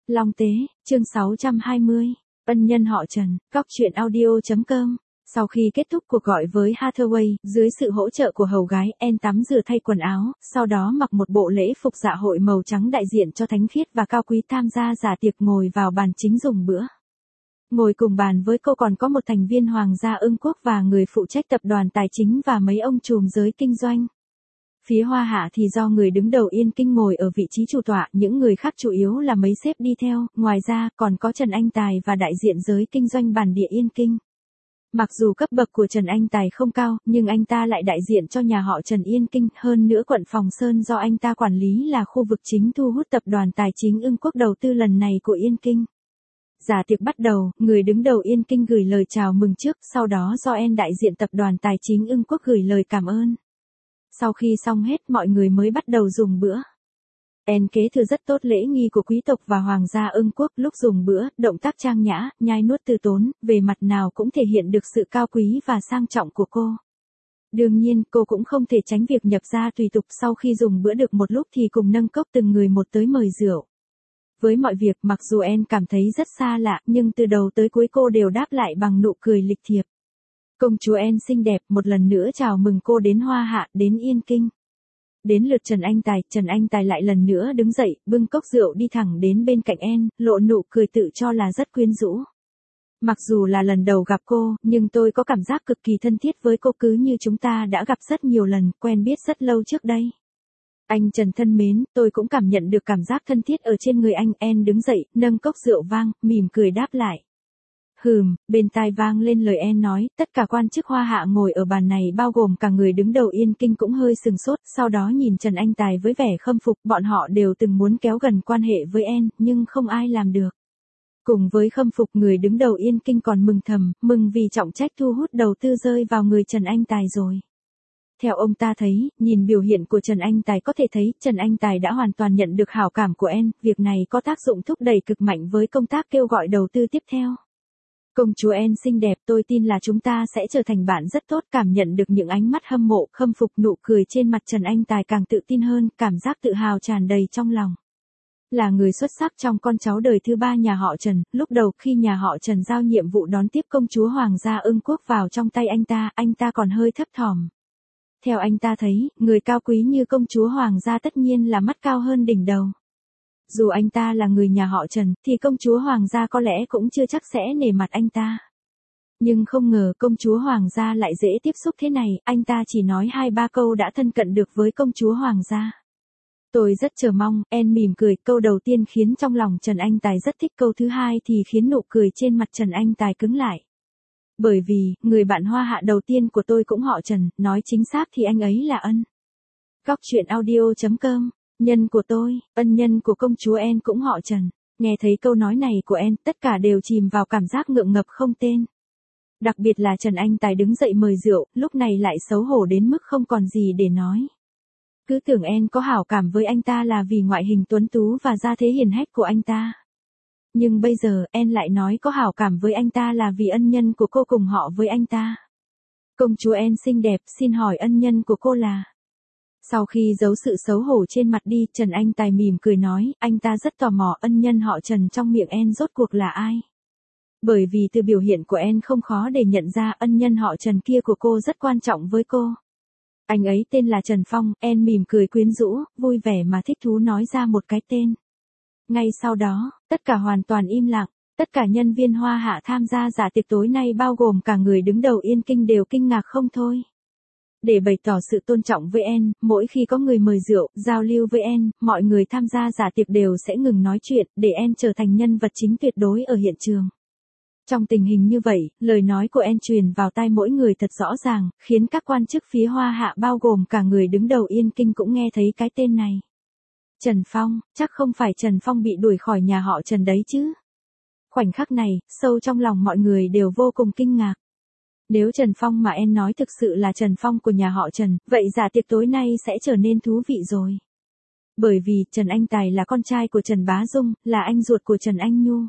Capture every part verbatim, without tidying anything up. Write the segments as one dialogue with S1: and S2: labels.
S1: Long Tế, chương sáu trăm hai mươi, ân nhân họ Trần, góc truyện audio chấm com. Sau khi kết thúc cuộc gọi với Hathaway, dưới sự hỗ trợ của hầu gái, Anne tắm rửa thay quần áo, sau đó mặc một bộ lễ phục dạ hội màu trắng đại diện cho thánh khiết và cao quý tham gia dạ tiệc ngồi vào bàn chính dùng bữa. Ngồi cùng bàn với cô còn có một thành viên Hoàng gia Ưng Quốc và người phụ trách tập đoàn tài chính và mấy ông trùm giới kinh doanh. Phía Hoa Hạ thì do người đứng đầu Yên Kinh ngồi ở vị trí chủ tọa, những người khác chủ yếu là mấy sếp đi theo, ngoài ra còn có Trần Anh Tài và đại diện giới kinh doanh bản địa Yên Kinh. Mặc dù cấp bậc của Trần Anh Tài không cao, nhưng anh ta lại đại diện cho nhà họ Trần Yên Kinh, hơn nữa quận Phòng Sơn do anh ta quản lý là khu vực chính thu hút tập đoàn tài chính Ưng Quốc đầu tư lần này của Yên Kinh. Dạ tiệc bắt đầu, người đứng đầu Yên Kinh gửi lời chào mừng trước, sau đó do Anne đại diện tập đoàn tài chính Ưng Quốc gửi lời cảm ơn. Sau khi xong hết mọi người mới bắt đầu dùng bữa. Anne kế thừa rất tốt lễ nghi của quý tộc và Hoàng gia Ưng Quốc, lúc dùng bữa, động tác trang nhã, nhai nuốt từ tốn, về mặt nào cũng thể hiện được sự cao quý và sang trọng của cô. Đương nhiên, cô cũng không thể tránh việc nhập gia tùy tục, sau khi dùng bữa được một lúc thì cùng nâng cốc từng người một tới mời rượu. Với mọi việc, mặc dù Anne cảm thấy rất xa lạ, nhưng từ đầu tới cuối cô đều đáp lại bằng nụ cười lịch thiệp. Công chúa Anne xinh đẹp một lần nữa chào mừng cô đến Hoa Hạ, đến Yên Kinh. Đến lượt Trần Anh Tài, Trần Anh Tài lại lần nữa đứng dậy, bưng cốc rượu đi thẳng đến bên cạnh Anne, lộ nụ cười tự cho là rất quyến rũ. Mặc dù là lần đầu gặp cô, nhưng tôi có cảm giác cực kỳ thân thiết với cô, cứ như chúng ta đã gặp rất nhiều lần, quen biết rất lâu trước đây. Anh Trần thân mến, tôi cũng cảm nhận được cảm giác thân thiết ở trên người anh. Anne đứng dậy, nâng cốc rượu vang, mỉm cười đáp lại. Hừm, bên tai vang lên lời Anne nói, tất cả quan chức Hoa Hạ ngồi ở bàn này bao gồm cả người đứng đầu Yên Kinh cũng hơi sừng sốt, sau đó nhìn Trần Anh Tài với vẻ khâm phục, bọn họ đều từng muốn kéo gần quan hệ với Anne, nhưng không ai làm được. Cùng với khâm phục, người đứng đầu Yên Kinh còn mừng thầm, mừng vì trọng trách thu hút đầu tư rơi vào người Trần Anh Tài rồi. Theo ông ta thấy, nhìn biểu hiện của Trần Anh Tài có thể thấy, Trần Anh Tài đã hoàn toàn nhận được hảo cảm của Anne, việc này có tác dụng thúc đẩy cực mạnh với công tác kêu gọi đầu tư tiếp theo. Công chúa Anne xinh đẹp, tôi tin là chúng ta sẽ trở thành bạn rất tốt. Cảm nhận được những ánh mắt hâm mộ, khâm phục, nụ cười trên mặt Trần Anh Tài càng tự tin hơn, cảm giác tự hào tràn đầy trong lòng. Là người xuất sắc trong con cháu đời thứ ba nhà họ Trần, lúc đầu khi nhà họ Trần giao nhiệm vụ đón tiếp công chúa Hoàng gia Ưng Quốc vào trong tay anh ta, anh ta còn hơi thấp thỏm. Theo anh ta thấy, người cao quý như công chúa Hoàng gia tất nhiên là mắt cao hơn đỉnh đầu. Dù anh ta là người nhà họ Trần, thì công chúa Hoàng gia có lẽ cũng chưa chắc sẽ nể mặt anh ta. Nhưng không ngờ công chúa Hoàng gia lại dễ tiếp xúc thế này, anh ta chỉ nói hai ba câu đã thân cận được với công chúa Hoàng gia. Tôi rất chờ mong. Anne mỉm cười, câu đầu tiên khiến trong lòng Trần Anh Tài rất thích, câu thứ hai thì khiến nụ cười trên mặt Trần Anh Tài cứng lại. Bởi vì, người bạn Hoa Hạ đầu tiên của tôi cũng họ Trần, nói chính xác thì anh ấy là Ân. Góc truyện audio chấm com. Nhân của tôi, ân nhân của công chúa Anne cũng họ Trần. Nghe thấy câu nói này của Anne, tất cả đều chìm vào cảm giác ngượng ngập không tên. Đặc biệt là Trần Anh Tài đứng dậy mời rượu, lúc này lại xấu hổ đến mức không còn gì để nói. Cứ tưởng Anne có hảo cảm với anh ta là vì ngoại hình tuấn tú và gia thế hiền hách của anh ta. Nhưng bây giờ, Anne lại nói có hảo cảm với anh ta là vì ân nhân của cô cùng họ với anh ta. Công chúa Anne xinh đẹp, xin hỏi ân nhân của cô là... Sau khi giấu sự xấu hổ trên mặt đi, Trần Anh Tài mỉm cười nói, anh ta rất tò mò ân nhân họ Trần trong miệng Anne rốt cuộc là ai. Bởi vì từ biểu hiện của Anne không khó để nhận ra ân nhân họ Trần kia của cô rất quan trọng với cô. Anh ấy tên là Trần Phong. Anne mỉm cười quyến rũ, vui vẻ mà thích thú nói ra một cái tên. Ngay sau đó, tất cả hoàn toàn im lặng, tất cả nhân viên Hoa Hạ tham gia dạ tiệc tối nay bao gồm cả người đứng đầu Yên Kinh đều kinh ngạc không thôi. Để bày tỏ sự tôn trọng với Anne, mỗi khi có người mời rượu, giao lưu với Anne, mọi người tham gia dạ tiệc đều sẽ ngừng nói chuyện, để Anne trở thành nhân vật chính tuyệt đối ở hiện trường. Trong tình hình như vậy, lời nói của Anne truyền vào tai mỗi người thật rõ ràng, khiến các quan chức phía Hoa Hạ bao gồm cả người đứng đầu Yên Kinh cũng nghe thấy cái tên này. Trần Phong, chắc không phải Trần Phong bị đuổi khỏi nhà họ Trần đấy chứ? Khoảnh khắc này, sâu trong lòng mọi người đều vô cùng kinh ngạc. Nếu Trần Phong mà Anne nói thực sự là Trần Phong của nhà họ Trần, vậy dạ tiệc tối nay sẽ trở nên thú vị rồi. Bởi vì, Trần Anh Tài là con trai của Trần Bá Dung, là anh ruột của Trần Anh Nhu.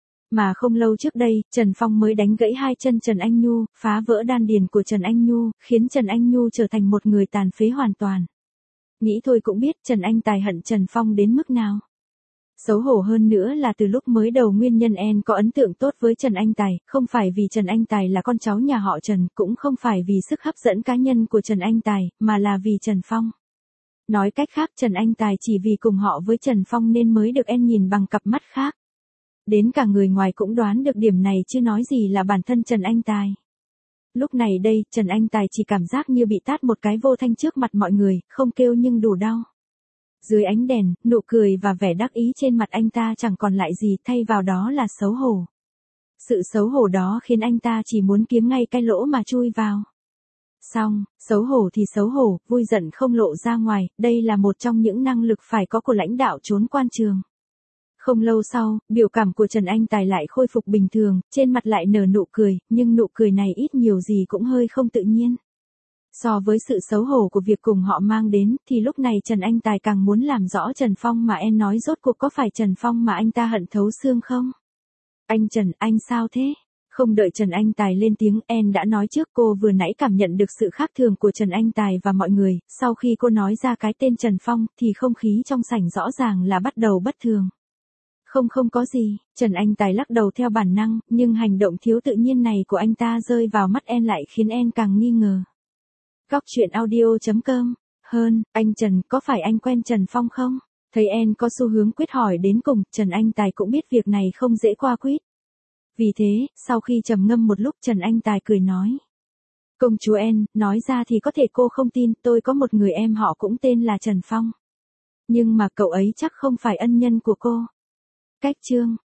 S1: Mà không lâu trước đây, Trần Phong mới đánh gãy hai chân Trần Anh Nhu, phá vỡ đan điền của Trần Anh Nhu, khiến Trần Anh Nhu trở thành một người tàn phế hoàn toàn. Nghĩ thôi cũng biết Trần Anh Tài hận Trần Phong đến mức nào. Xấu hổ hơn nữa là từ lúc mới đầu nguyên nhân En có ấn tượng tốt với Trần Anh Tài, không phải vì Trần Anh Tài là con cháu nhà họ Trần, cũng không phải vì sức hấp dẫn cá nhân của Trần Anh Tài, mà là vì Trần Phong. Nói cách khác Trần Anh Tài chỉ vì cùng họ với Trần Phong nên mới được En nhìn bằng cặp mắt khác. Đến cả người ngoài cũng đoán được điểm này chứ nói gì là bản thân Trần Anh Tài. Lúc này đây, Trần Anh Tài chỉ cảm giác như bị tát một cái vô thanh trước mặt mọi người, không kêu nhưng đủ đau. Dưới ánh đèn, nụ cười và vẻ đắc ý trên mặt anh ta chẳng còn lại gì, thay vào đó là xấu hổ. Sự xấu hổ đó khiến anh ta chỉ muốn kiếm ngay cái lỗ mà chui vào. Xong, xấu hổ thì xấu hổ, vui giận không lộ ra ngoài, đây là một trong những năng lực phải có của lãnh đạo trốn quan trường. Không lâu sau, biểu cảm của Trần Anh Tài lại khôi phục bình thường, trên mặt lại nở nụ cười, nhưng nụ cười này ít nhiều gì cũng hơi không tự nhiên. So với sự xấu hổ của việc cùng họ mang đến, thì lúc này Trần Anh Tài càng muốn làm rõ Trần Phong mà En nói rốt cuộc có phải Trần Phong mà anh ta hận thấu xương không? Anh Trần, anh sao thế? Không đợi Trần Anh Tài lên tiếng, En đã nói trước, cô vừa nãy cảm nhận được sự khác thường của Trần Anh Tài và mọi người, sau khi cô nói ra cái tên Trần Phong, thì không khí trong sảnh rõ ràng là bắt đầu bất thường. Không không có gì, Trần Anh Tài lắc đầu theo bản năng, nhưng hành động thiếu tự nhiên này của anh ta rơi vào mắt En lại khiến En càng nghi ngờ. Góc truyện audio chấm com. Hơn, anh Trần, có phải anh quen Trần Phong không? Thấy En có xu hướng quyết hỏi đến cùng, Trần Anh Tài cũng biết việc này không dễ qua quyết. Vì thế, sau khi trầm ngâm một lúc Trần Anh Tài cười nói. Công chúa En, nói ra thì có thể cô không tin, tôi có một người em họ cũng tên là Trần Phong. Nhưng mà cậu ấy chắc không phải ân nhân của cô. Cách chương.